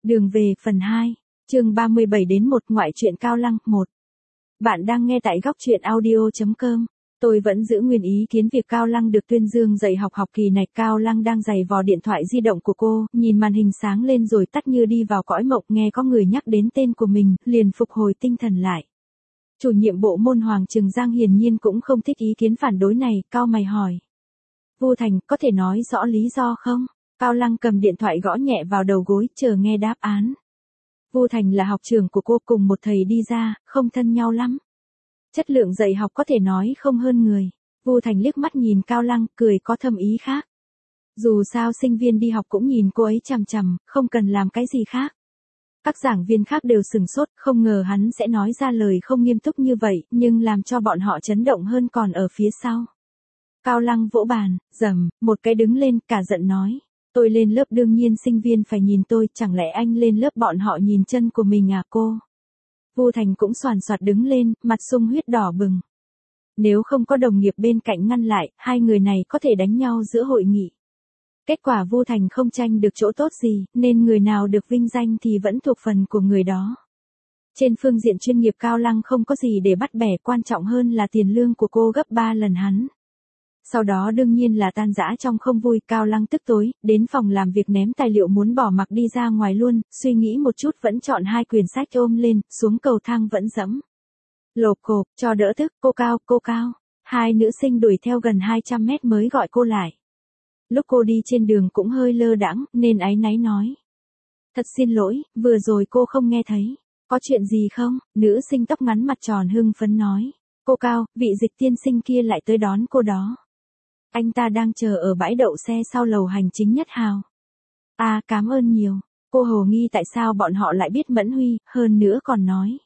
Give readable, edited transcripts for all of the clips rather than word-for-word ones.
Đường về phần 2, chương 37 đến 1 ngoại truyện Cao Lăng 1. Bạn đang nghe tại góc truyện audio.com. Tôi vẫn giữ nguyên ý kiến việc Cao Lăng được tuyên dương dạy học học kỳ này. Cao Lăng đang giày vò điện thoại di động của cô, nhìn màn hình sáng lên rồi tắt như đi vào cõi mộng, nghe có người nhắc đến tên của mình, liền phục hồi tinh thần lại. Chủ nhiệm bộ môn Hoàng Trừng Giang hiển nhiên cũng không thích ý kiến phản đối này, cau mày hỏi. Vu Thành, có thể nói rõ lý do không? Cao Lăng cầm điện thoại gõ nhẹ vào đầu gối, chờ nghe đáp án. Vu Thành là học trường của cô, cùng một thầy đi ra, không thân nhau lắm. Chất lượng dạy học có thể nói không hơn người. Vu Thành liếc mắt nhìn Cao Lăng, cười có thâm ý khác. Dù sao sinh viên đi học cũng nhìn cô ấy chằm chằm, không cần làm cái gì khác. Các giảng viên khác đều sửng sốt, không ngờ hắn sẽ nói ra lời không nghiêm túc như vậy, nhưng làm cho bọn họ chấn động hơn còn ở phía sau. Cao Lăng vỗ bàn, rầm, một cái đứng lên, cả giận nói. Tôi lên lớp đương nhiên sinh viên phải nhìn tôi, chẳng lẽ anh lên lớp bọn họ nhìn chân của mình à cô? Vu Thành cũng xoàn xoạt đứng lên, mặt sung huyết đỏ bừng. Nếu không có đồng nghiệp bên cạnh ngăn lại, hai người này có thể đánh nhau giữa hội nghị. Kết quả Vu Thành không tranh được chỗ tốt gì, nên người nào được vinh danh thì vẫn thuộc phần của người đó. Trên phương diện chuyên nghiệp Cao Lăng không có gì để bắt bẻ, quan trọng hơn là tiền lương của cô gấp 3 lần hắn. Sau đó đương nhiên là tan rã trong không vui. Cao Lăng tức tối, đến phòng làm việc ném tài liệu muốn bỏ mặc đi ra ngoài luôn, suy nghĩ một chút vẫn chọn hai quyển sách ôm lên, xuống cầu thang vẫn dẫm. Lộp cộp, cho đỡ tức, cô Cao. Hai nữ sinh đuổi theo gần 200 mét mới gọi cô lại. Lúc cô đi trên đường cũng hơi lơ đãng, nên áy náy nói. Thật xin lỗi, vừa rồi cô không nghe thấy. Có chuyện gì không? Nữ sinh tóc ngắn mặt tròn hưng phấn nói. Cô Cao, vị Dịch tiên sinh kia lại tới đón cô đó. Anh ta đang chờ ở bãi đậu xe sau lầu hành chính Nhất Hào. À, cảm ơn nhiều. Cô hồ nghi tại sao bọn họ lại biết Mẫn Huy, hơn nữa còn nói.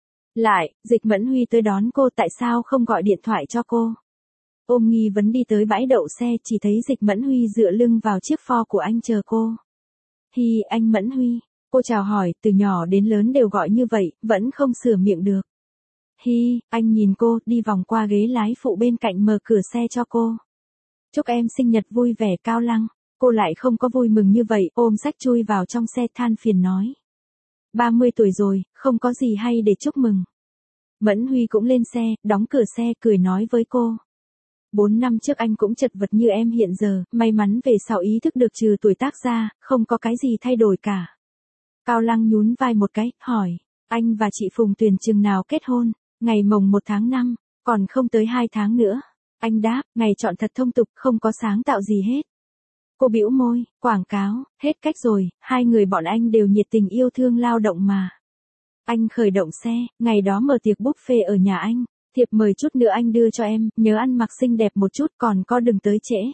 Lại, Dịch Mẫn Huy tới đón cô, tại sao không gọi điện thoại cho cô? Ôm nghi vấn đi tới bãi đậu xe, chỉ thấy Dịch Mẫn Huy dựa lưng vào chiếc Ford của anh chờ cô. Hi, anh Mẫn Huy. Cô chào hỏi, từ nhỏ đến lớn đều gọi như vậy, vẫn không sửa miệng được. Hi, anh nhìn cô, đi vòng qua ghế lái phụ bên cạnh mở cửa xe cho cô. Chúc em sinh nhật vui vẻ Cao Lăng. Cô lại không có vui mừng như vậy, ôm sách chui vào trong xe than phiền nói. 30 tuổi rồi, không có gì hay để chúc mừng. Mẫn Huy cũng lên xe, đóng cửa xe, cười nói với cô. 4 năm trước anh cũng chật vật như em hiện giờ, may mắn về sau ý thức được trừ tuổi tác ra, không có cái gì thay đổi cả. Cao Lăng nhún vai một cái, hỏi, anh và chị Phùng Tuyền chừng nào kết hôn? Ngày mồng 1 tháng 5, còn không tới 2 tháng nữa. Anh đáp, ngày chọn thật thông tục, không có sáng tạo gì hết. Cô bĩu môi, quảng cáo, hết cách rồi, hai người bọn anh đều nhiệt tình yêu thương lao động mà. Anh khởi động xe, ngày đó mở tiệc buffet ở nhà anh, thiệp mời chút nữa anh đưa cho em, nhớ ăn mặc xinh đẹp một chút, còn có đừng tới trễ.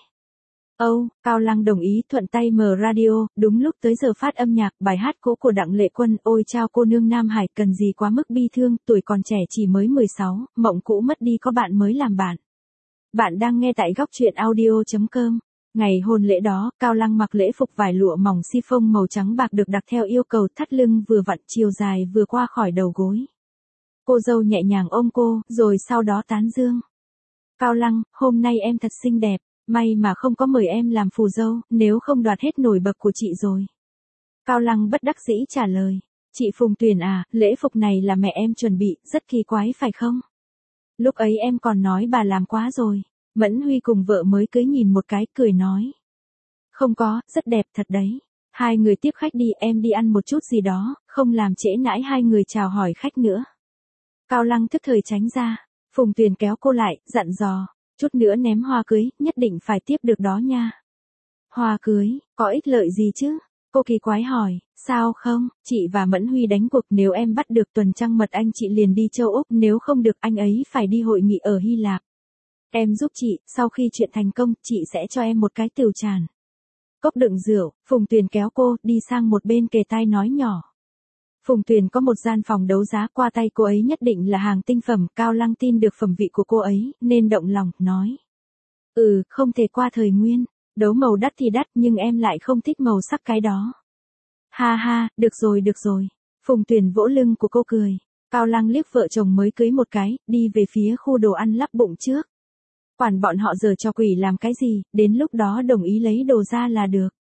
Cao Lăng đồng ý, thuận tay mở radio, đúng lúc tới giờ phát âm nhạc, bài hát cũ của Đặng Lệ Quân, Ôi Chao Cô Nương Nam Hải, cần gì quá mức bi thương, tuổi còn trẻ chỉ mới 16, mộng cũ mất đi có bạn mới làm bạn. Bạn đang nghe tại góc truyện audio.com. Ngày hôn lễ đó, Cao Lăng mặc lễ phục vải lụa mỏng chiffon màu trắng bạc được đặt theo yêu cầu, thắt lưng vừa vặn, chiều dài vừa qua khỏi đầu gối. Cô dâu nhẹ nhàng ôm cô, rồi sau đó tán dương. Cao Lăng, hôm nay em thật xinh đẹp, may mà không có mời em làm phù dâu, nếu không đoạt hết nổi bật của chị rồi. Cao Lăng bất đắc dĩ trả lời. Chị Phùng Tuyền à, lễ phục này là mẹ em chuẩn bị, rất kỳ quái phải không? Lúc ấy em còn nói bà làm quá rồi. Mẫn Huy cùng vợ mới cưới nhìn một cái, cười nói. Không có, rất đẹp thật đấy. Hai người tiếp khách đi, em đi ăn một chút gì đó, không làm trễ nãi hai người chào hỏi khách nữa. Cao Lăng thức thời tránh ra. Phùng Tuyền kéo cô lại, dặn dò. Chút nữa ném hoa cưới, nhất định phải tiếp được đó nha. Hoa cưới, có ích lợi gì chứ? Cô kỳ quái hỏi, sao không, chị và Mẫn Huy đánh cuộc, nếu em bắt được tuần trăng mật anh chị liền đi châu Úc, nếu không được anh ấy phải đi hội nghị ở Hy Lạp. Em giúp chị, sau khi chuyện thành công, chị sẽ cho em một cái tửu tràn. Cốc đựng rượu, Phùng Tuyền kéo cô, đi sang một bên kề tai nói nhỏ. Phùng Tuyền có một gian phòng đấu giá, qua tay cô ấy nhất định là hàng tinh phẩm, Cao Lăng tin được phẩm vị của cô ấy, nên động lòng, nói. Không thể qua thời nguyên, đấu màu đắt thì đắt nhưng em lại không thích màu sắc cái đó. Ha ha, được rồi. Phùng Tuyền vỗ lưng của cô cười. Cao Lăng liếc vợ chồng mới cưới một cái, đi về phía khu đồ ăn lắp bụng trước. Quản bọn họ giờ cho quỷ làm cái gì, đến lúc đó đồng ý lấy đồ ra là được.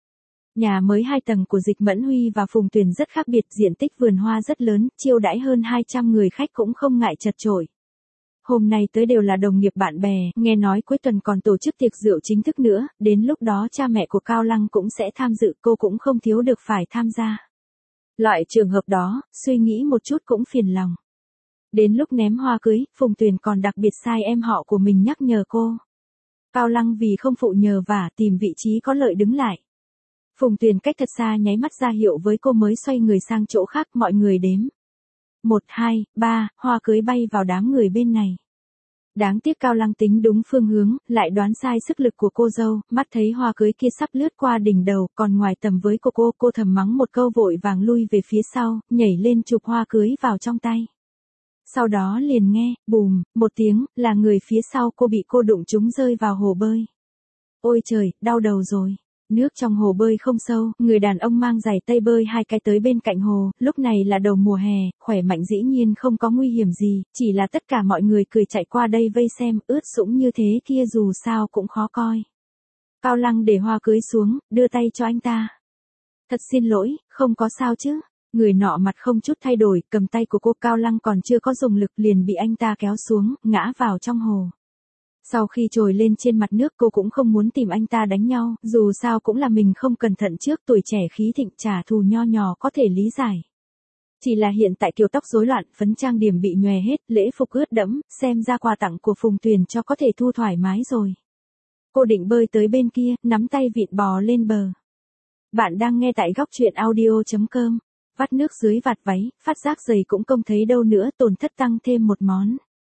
Nhà mới 2 tầng của Dịch Mẫn Huy và Phùng Tuyền rất khác biệt, diện tích vườn hoa rất lớn, chiêu đãi hơn 200 người khách cũng không ngại chật chội. Hôm nay tới đều là đồng nghiệp bạn bè, nghe nói cuối tuần còn tổ chức tiệc rượu chính thức nữa, đến lúc đó cha mẹ của Cao Lăng cũng sẽ tham dự, cô cũng không thiếu được phải tham gia. Loại trường hợp đó, suy nghĩ một chút cũng phiền lòng. Đến lúc ném hoa cưới, Phùng Tuyền còn đặc biệt sai em họ của mình nhắc nhở cô. Cao Lăng vì không phụ nhờ vả tìm vị trí có lợi đứng lại. Phùng Tuyền cách thật xa nháy mắt ra hiệu với cô mới xoay người sang chỗ khác, mọi người đếm. 1, 2, 3, hoa cưới bay vào đám người bên này. Đáng tiếc Cao Lăng tính đúng phương hướng, lại đoán sai sức lực của cô dâu, mắt thấy hoa cưới kia sắp lướt qua đỉnh đầu, còn ngoài tầm với của cô thầm mắng một câu vội vàng lui về phía sau, nhảy lên chụp hoa cưới vào trong tay. Sau đó liền nghe, bùm, một tiếng, là người phía sau cô bị cô đụng trúng rơi vào hồ bơi. Ôi trời, đau đầu rồi. Nước trong hồ bơi không sâu, người đàn ông mang giày tây bơi 2 cái tới bên cạnh hồ, lúc này là đầu mùa hè, khỏe mạnh dĩ nhiên không có nguy hiểm gì, chỉ là tất cả mọi người cười chạy qua đây vây xem, ướt sũng như thế kia dù sao cũng khó coi. Cao Lăng để hoa cưới xuống, đưa tay cho anh ta. Thật xin lỗi, không có sao chứ. Người nọ mặt không chút thay đổi, cầm tay của cô. Cao Lăng còn chưa có dùng lực liền bị anh ta kéo xuống, ngã vào trong hồ. Sau khi trồi lên trên mặt nước cô cũng không muốn tìm anh ta đánh nhau, dù sao cũng là mình không cẩn thận trước, tuổi trẻ khí thịnh trả thù nho nhỏ có thể lý giải. Chỉ là hiện tại kiểu tóc rối loạn, phấn trang điểm bị nhòe hết, lễ phục ướt đẫm, xem ra quà tặng của Phùng Tuyền cho có thể thu thoải mái rồi. Cô định bơi tới bên kia, nắm tay vịn bò lên bờ. Bạn đang nghe tại góc truyện audio.com. Vắt nước dưới vạt váy, phát giác giày cũng không thấy đâu nữa, tổn thất tăng thêm một món.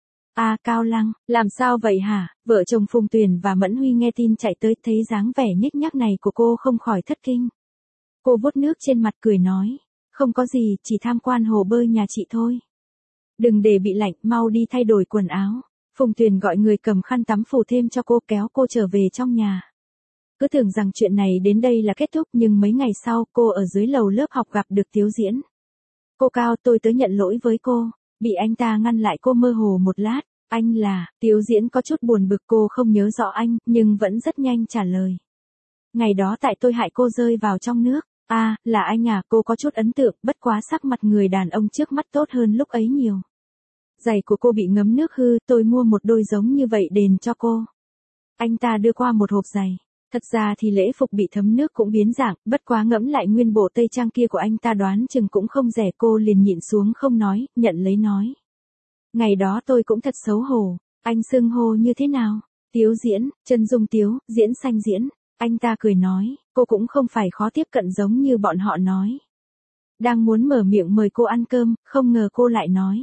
Cao Lăng, làm sao vậy hả? Vợ chồng Phùng Tuyền và Mẫn Huy nghe tin chạy tới, thấy dáng vẻ nhếch nhác này của cô không khỏi thất kinh. Cô vuốt nước trên mặt cười nói, không có gì, chỉ tham quan hồ bơi nhà chị thôi. Đừng để bị lạnh, mau đi thay đổi quần áo. Phùng Tuyền gọi người cầm khăn tắm phủ thêm cho cô, kéo cô trở về trong nhà. Cứ tưởng rằng chuyện này đến đây là kết thúc, nhưng mấy ngày sau cô ở dưới lầu lớp học gặp được Tiếu Diễn. Cô Cao, tôi tới nhận lỗi với cô. Bị anh ta ngăn lại, cô mơ hồ một lát. Anh là, Tiếu Diễn có chút buồn bực, cô không nhớ rõ anh, nhưng vẫn rất nhanh trả lời. Ngày đó tại tôi hại cô rơi vào trong nước. Là anh à, cô có chút ấn tượng, bất quá sắc mặt người đàn ông trước mắt tốt hơn lúc ấy nhiều. Giày của cô bị ngấm nước hư, tôi mua một đôi giống như vậy đền cho cô. Anh ta đưa qua một hộp giày. Thật ra thì lễ phục bị thấm nước cũng biến dạng, bất quá ngẫm lại nguyên bộ tây trang kia của anh ta đoán chừng cũng không rẻ, cô liền nhịn xuống không nói, nhận lấy nói. Ngày đó tôi cũng thật xấu hổ, anh xưng hô như thế nào? Tiếu Diễn, chân dung Tiếu, Diễn Xanh Diễn. Anh ta cười nói, cô cũng không phải khó tiếp cận giống như bọn họ nói. Đang muốn mở miệng mời cô ăn cơm, không ngờ cô lại nói.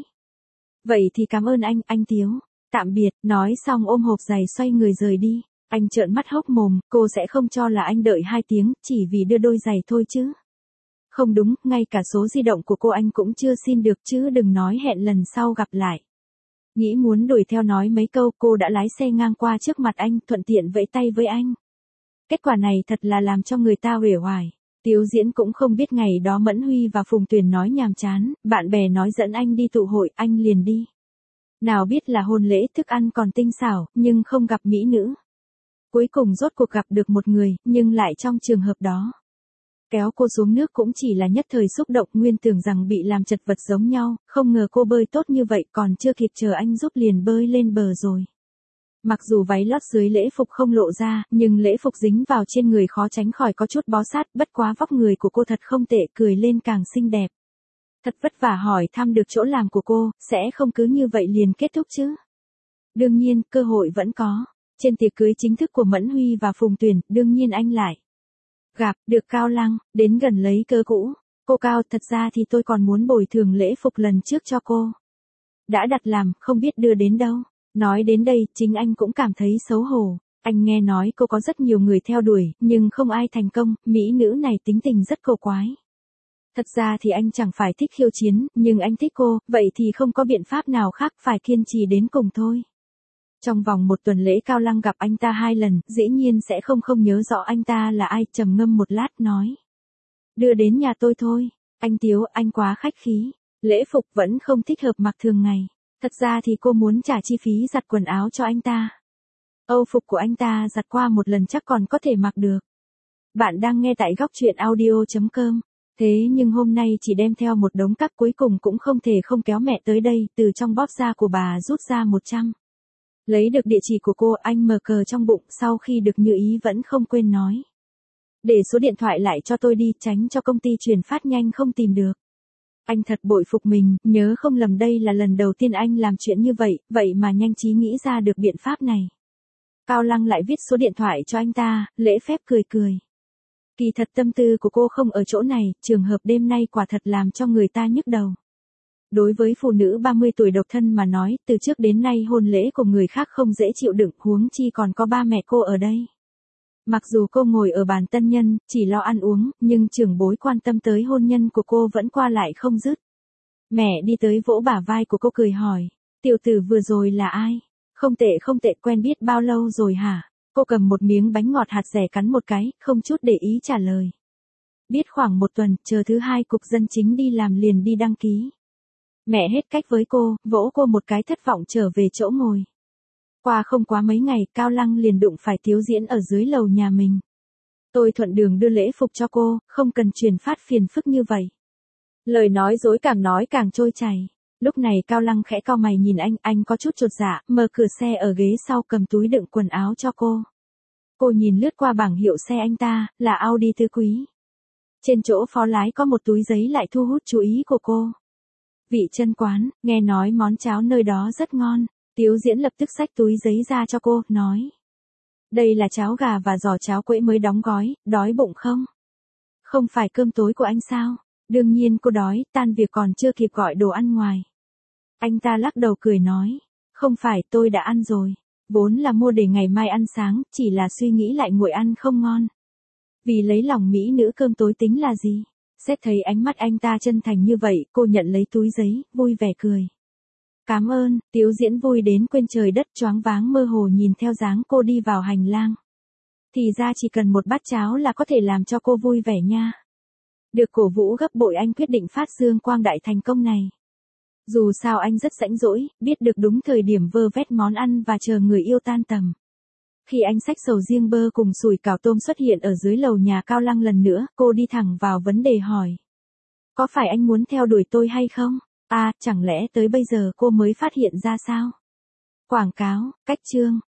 Vậy thì cảm ơn anh Tiếu. Tạm biệt, nói xong ôm hộp giày xoay người rời đi. Anh trợn mắt hốc mồm, cô sẽ không cho là anh đợi 2 tiếng, chỉ vì đưa đôi giày thôi chứ. Không đúng, ngay cả số di động của cô anh cũng chưa xin được chứ đừng nói hẹn lần sau gặp lại. Nghĩ muốn đuổi theo nói mấy câu, cô đã lái xe ngang qua trước mặt anh, thuận tiện vẫy tay với anh. Kết quả này thật là làm cho người ta uể oải. Tiếu Diễn cũng không biết ngày đó Mẫn Huy và Phùng Tuyền nói nhàm chán, bạn bè nói dẫn anh đi tụ hội, anh liền đi. Nào biết là hôn lễ thức ăn còn tinh xảo, nhưng không gặp mỹ nữ. Cuối cùng rốt cuộc gặp được một người, nhưng lại trong trường hợp đó. Kéo cô xuống nước cũng chỉ là nhất thời xúc động, nguyên tưởng rằng bị làm chật vật giống nhau, không ngờ cô bơi tốt như vậy, còn chưa kịp chờ anh giúp liền bơi lên bờ rồi. Mặc dù váy lót dưới lễ phục không lộ ra, nhưng lễ phục dính vào trên người khó tránh khỏi có chút bó sát, bất quá vóc người của cô thật không tệ, cười lên càng xinh đẹp. Thật vất vả hỏi thăm được chỗ làm của cô, sẽ không cứ như vậy liền kết thúc chứ. Đương nhiên, cơ hội vẫn có. Trên tiệc cưới chính thức của Mẫn Huy và Phùng Tuyền, đương nhiên anh lại gặp được Cao Lăng, đến gần lấy cớ cũ. Cô Cao, thật ra thì tôi còn muốn bồi thường lễ phục lần trước cho cô. Đã đặt làm, không biết đưa đến đâu. Nói đến đây, chính anh cũng cảm thấy xấu hổ. Anh nghe nói cô có rất nhiều người theo đuổi, nhưng không ai thành công, mỹ nữ này tính tình rất cổ quái. Thật ra thì anh chẳng phải thích khiêu chiến, nhưng anh thích cô, vậy thì không có biện pháp nào khác, phải kiên trì đến cùng thôi. Trong vòng 1 tuần lễ Cao Lăng gặp anh ta 2 lần, dĩ nhiên sẽ không nhớ rõ anh ta là ai, trầm ngâm một lát nói. Đưa đến nhà tôi thôi, anh Tiếu, anh quá khách khí, lễ phục vẫn không thích hợp mặc thường ngày. Thật ra thì cô muốn trả chi phí giặt quần áo cho anh ta. Âu phục của anh ta giặt qua một lần chắc còn có thể mặc được. Bạn đang nghe tại góc truyện audio.com. Thế nhưng hôm nay chỉ đem theo một đống cắp, cuối cùng cũng không thể không kéo mẹ tới đây, từ trong bóp da của bà rút ra 100. Lấy được địa chỉ của cô, anh mở cờ trong bụng, sau khi được như ý vẫn không quên nói. Để số điện thoại lại cho tôi đi, tránh cho công ty chuyển phát nhanh không tìm được. Anh thật bội phục mình, nhớ không lầm đây là lần đầu tiên anh làm chuyện như vậy, vậy mà nhanh trí nghĩ ra được biện pháp này. Cao Lăng lại viết số điện thoại cho anh ta, lễ phép cười cười. Kỳ thật tâm tư của cô không ở chỗ này, trường hợp đêm nay quả thật làm cho người ta nhức đầu. Đối với phụ nữ 30 tuổi độc thân mà nói, từ trước đến nay hôn lễ của người khác không dễ chịu đựng, huống chi còn có ba mẹ cô ở đây. Mặc dù cô ngồi ở bàn tân nhân, chỉ lo ăn uống, nhưng trưởng bối quan tâm tới hôn nhân của cô vẫn qua lại không dứt. Mẹ đi tới vỗ bả vai của cô cười hỏi, tiểu tử vừa rồi là ai? Không tệ, quen biết bao lâu rồi hả? Cô cầm một miếng bánh ngọt hạt dẻ cắn một cái, không chút để ý trả lời. Biết khoảng 1 tuần, chờ thứ 2 cục dân chính đi làm liền đi đăng ký. Mẹ hết cách với cô, vỗ cô một cái thất vọng trở về chỗ ngồi. Qua không quá mấy ngày, Cao Lăng liền đụng phải Tiếu Diễn ở dưới lầu nhà mình. Tôi thuận đường đưa lễ phục cho cô, không cần chuyển phát phiền phức như vậy. Lời nói dối càng trôi chảy. Lúc này Cao Lăng khẽ cau mày nhìn anh có chút chột dạ, mở cửa xe ở ghế sau cầm túi đựng quần áo cho cô. Cô nhìn lướt qua bảng hiệu xe anh ta, là Audi tứ quý. Trên chỗ phó lái có một túi giấy lại thu hút chú ý của cô. Vị Chân quán, nghe nói món cháo nơi đó rất ngon. Tiếu Diễn lập tức xách túi giấy ra cho cô, nói. Đây là cháo gà và giò cháo quễ mới đóng gói, đói bụng không? Không phải cơm tối của anh sao? Đương nhiên cô đói, tan việc còn chưa kịp gọi đồ ăn ngoài. Anh ta lắc đầu cười nói. Không phải, tôi đã ăn rồi. Vốn là mua để ngày mai ăn sáng, chỉ là suy nghĩ lại nguội ăn không ngon. Vì lấy lòng mỹ nữ cơm tối tính là gì? Xét thấy ánh mắt anh ta chân thành như vậy, cô nhận lấy túi giấy, vui vẻ cười. Cảm ơn, Tiếu Diễn vui đến quên trời đất, choáng váng mơ hồ nhìn theo dáng cô đi vào hành lang. Thì ra chỉ cần một bát cháo là có thể làm cho cô vui vẻ nha. Được cổ vũ gấp bội anh quyết định phát dương quang đại thành công này. Dù sao anh rất rãnh rỗi, biết được đúng thời điểm vơ vét món ăn và chờ người yêu tan tầm. Khi anh xách sầu riêng bơ cùng sủi cảo tôm xuất hiện ở dưới lầu nhà Cao Lăng lần nữa, cô đi thẳng vào vấn đề hỏi. Có phải anh muốn theo đuổi tôi hay không? À, chẳng lẽ tới bây giờ cô mới phát hiện ra sao? Quảng cáo, cách chương.